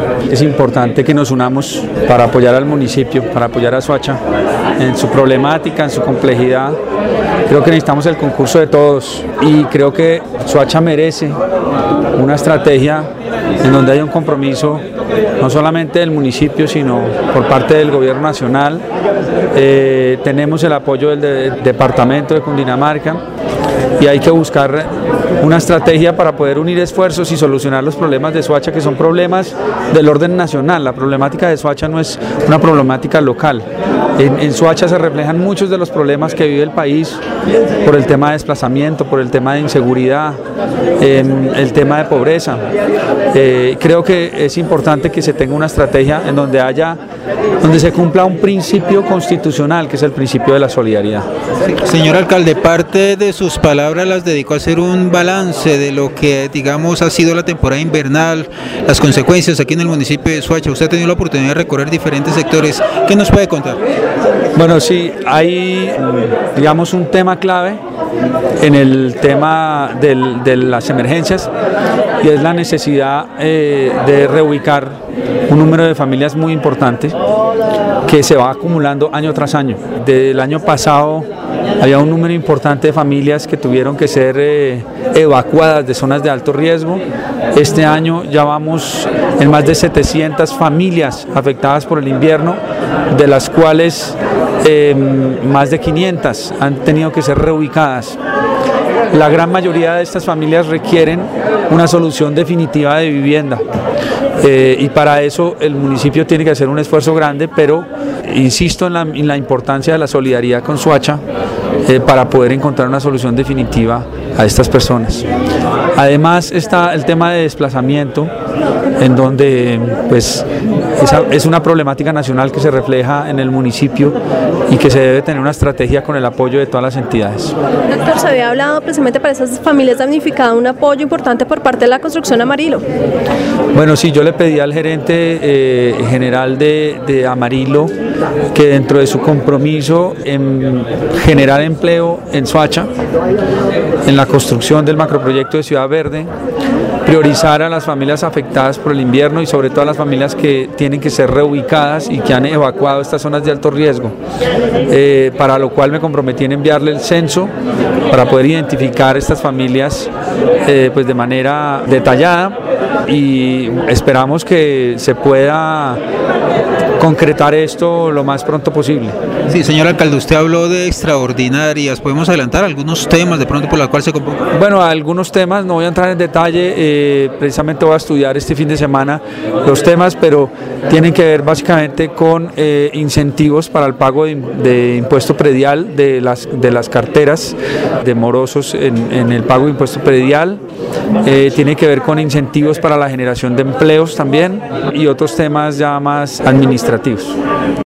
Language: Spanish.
Es importante que nos unamos para apoyar al municipio, para apoyar a Soacha en su problemática, en su complejidad. Creo que necesitamos el concurso de todos y creo que Soacha merece una estrategia en donde haya un compromiso no solamente del municipio, sino por parte del gobierno nacional. Tenemos el apoyo del departamento de Cundinamarca y hay que buscar una estrategia para poder unir esfuerzos y solucionar los problemas de Soacha, que son problemas del orden nacional. La problemática de Soacha no es una problemática local. En Soacha se reflejan muchos de los problemas que vive el país por el tema de desplazamiento, por el tema de inseguridad, el tema de pobreza. Creo que es importante que se tenga una estrategia en donde se cumpla un principio constitucional, que es el principio de la solidaridad. Señor alcalde, parte de sus palabras las dedicó a hacer un balance de lo que, digamos, ha sido la temporada invernal, las consecuencias aquí en el municipio de Soacha. Usted ha tenido la oportunidad de recorrer diferentes sectores. ¿Qué nos puede contar? Bueno, sí, hay, digamos, un tema clave en el tema de las emergencias, y es la necesidad de reubicar un número de familias muy importante que se va acumulando año tras año. Del año pasado había un número importante de familias que tuvieron que ser evacuadas de zonas de alto riesgo. Este año ya vamos en más de 700 familias afectadas por el invierno, de las cuales más de 500 han tenido que ser reubicadas. La gran mayoría de estas familias requieren una solución definitiva de vivienda, y para eso el municipio tiene que hacer un esfuerzo grande, pero insisto en la importancia de la solidaridad con Soacha para poder encontrar una solución definitiva a estas personas. Además está el tema de desplazamiento, en donde pues es una problemática nacional que se refleja en el municipio y que se debe tener una estrategia con el apoyo de todas las entidades. Doctor, se había hablado precisamente para esas familias damnificadas un apoyo importante por parte de la construcción Amarillo. Bueno, sí, yo le pedí al gerente general de Amarillo que dentro de su compromiso en generar empleo en Soacha, en la construcción del macroproyecto de Ciudad Verde, priorizar a las familias afectadas por el invierno y sobre todo a las familias que tienen que ser reubicadas y que han evacuado estas zonas de alto riesgo, para lo cual me comprometí en enviarle el censo para poder identificar estas familias pues de manera detallada, y esperamos que se pueda concretar esto lo más pronto posible. Sí, señor alcalde, usted habló de extraordinarias. ¿Podemos adelantar algunos temas de pronto por los cuales se convoca? Bueno, algunos temas, no voy a entrar en detalle, precisamente voy a estudiar este fin de semana los temas, pero tienen que ver básicamente con incentivos para el pago de impuesto predial de las carteras de morosos en el pago de impuesto predial. Tiene que ver con incentivos para la generación de empleos también, y otros temas ya más administrativos.